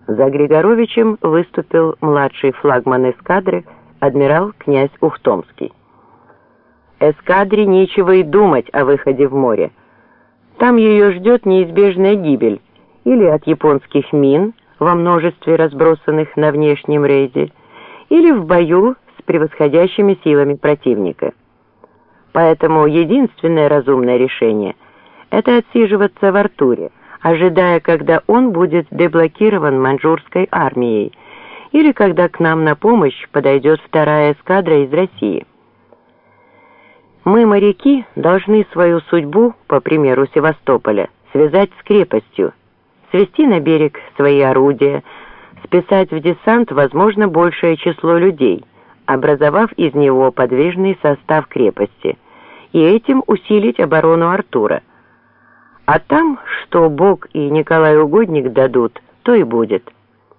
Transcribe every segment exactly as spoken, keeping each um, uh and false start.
За Григоровичем выступил младший флагман эскадры, адмирал князь Ухтомский. Эскадре нечего и думать о выходе в море. Там ее ждет неизбежная гибель или от японских мин во множестве разбросанных на внешнем рейде, или в бою с превосходящими силами противника. Поэтому единственное разумное решение – это отсиживаться в Артуре, ожидая, когда он будет деблокирован маньчжурской армией, или когда к нам на помощь подойдет вторая эскадра из России. Мы, моряки, должны свою судьбу, по примеру Севастополя, связать с крепостью, свести на берег свои орудия, списать в десант, возможно, большее число людей, образовав из него подвижный состав крепости, и этим усилить оборону Артура. А там, что Бог и Николай Угодник дадут, то и будет.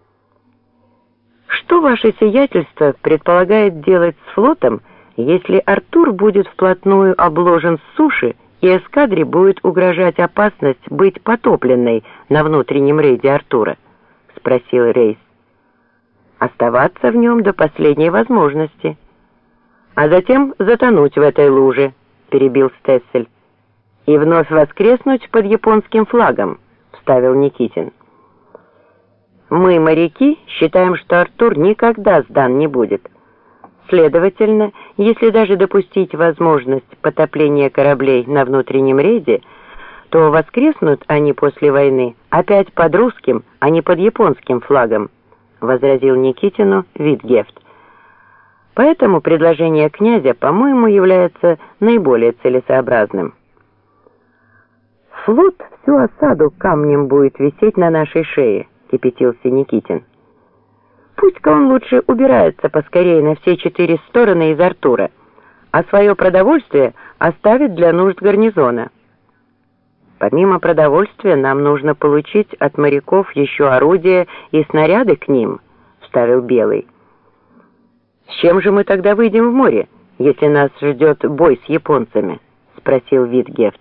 Что ваше сиятельство предполагает делать с флотом, если Артур будет вплотную обложен с суши и эскадре будет угрожать опасность быть потопленной на внутреннем рейде Артура? — спросил Рейс. Оставаться в нем до последней возможности. А затем затонуть в этой луже, — перебил Стессель. И вновь воскреснуть под японским флагом, — вставил Никитин. Мы, моряки, считаем, что Артур никогда сдан не будет. Следовательно, если даже допустить возможность потопления кораблей на внутреннем рейде, то воскреснут они после войны опять под русским, а не под японским флагом, — возразил Никитину Витгефт. Поэтому предложение князя, по-моему, является наиболее целесообразным. «Флот всю осаду камнем будет висеть на нашей шее», — кипятился Никитин. «Пусть-ка он лучше убирается поскорее на все четыре стороны из Артура, а свое продовольствие оставит для нужд гарнизона». «Помимо продовольствия нам нужно получить от моряков еще орудия и снаряды к ним», — вставил Белый. «С чем же мы тогда выйдем в море, если нас ждет бой с японцами?» — спросил Витгефт.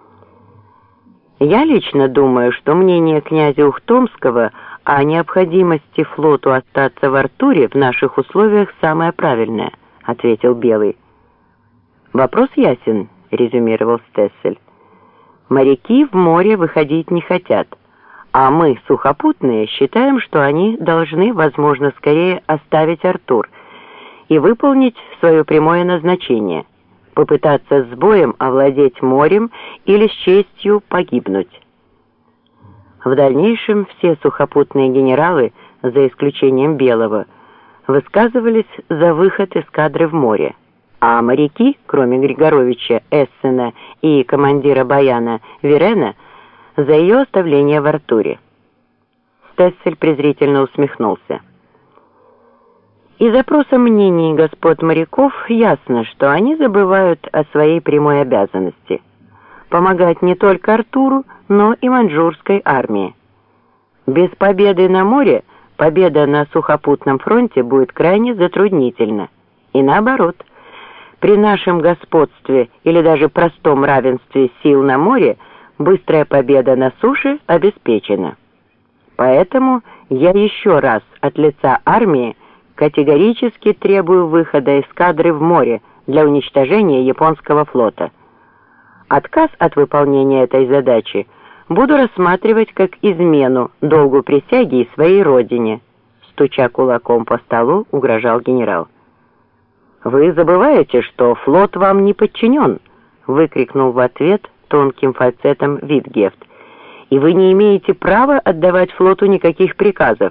«Я лично думаю, что мнение князя Ухтомского о необходимости флоту остаться в Артуре в наших условиях самое правильное», — ответил Белый. «Вопрос ясен», — резюмировал Стессель. «Моряки в море выходить не хотят, а мы, сухопутные, считаем, что они должны, возможно, скорее оставить Артур и выполнить свое прямое назначение — попытаться с боем овладеть морем или с честью погибнуть». В дальнейшем все сухопутные генералы, за исключением Белого, высказывались за выход эскадры в море, а моряки, кроме Григоровича, Эссена и командира Баяна Вирена, за ее оставление в Артуре. Стессель презрительно усмехнулся. Из опроса мнений господ моряков ясно, что они забывают о своей прямой обязанности — помогать не только Артуру, но и маньчжурской армии. Без победы на море победа на сухопутном фронте будет крайне затруднительна. И наоборот, при нашем господстве или даже простом равенстве сил на море быстрая победа на суше обеспечена. Поэтому я еще раз от лица армии категорически требую выхода эскадры в море для уничтожения японского флота. Отказ от выполнения этой задачи буду рассматривать как измену долгу присяги и своей родине, стуча кулаком по столу, угрожал генерал. «Вы забываете, что флот вам не подчинен», — выкрикнул в ответ тонким фальцетом Витгефт, «и вы не имеете права отдавать флоту никаких приказов.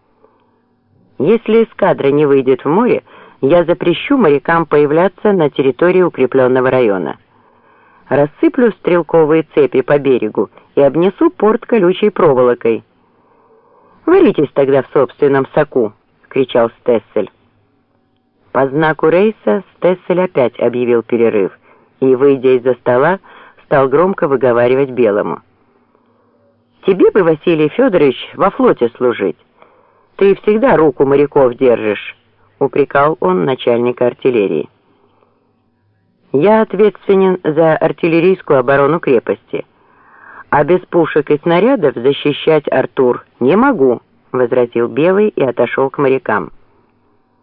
Если эскадра не выйдет в море, я запрещу морякам появляться на территории укрепленного района. Рассыплю стрелковые цепи по берегу и обнесу порт колючей проволокой». «Варитесь тогда в собственном соку», — кричал Стессель. По знаку Рейса Стессель опять объявил перерыв и, выйдя из-за стола, стал громко выговаривать Белому. «Тебе бы, Василий Федорович, во флоте служить. Ты всегда руку моряков держишь», — упрекал он начальника артиллерии. «Я ответственен за артиллерийскую оборону крепости, а без пушек и снарядов защищать Артур не могу», возразил Белый и отошел к морякам.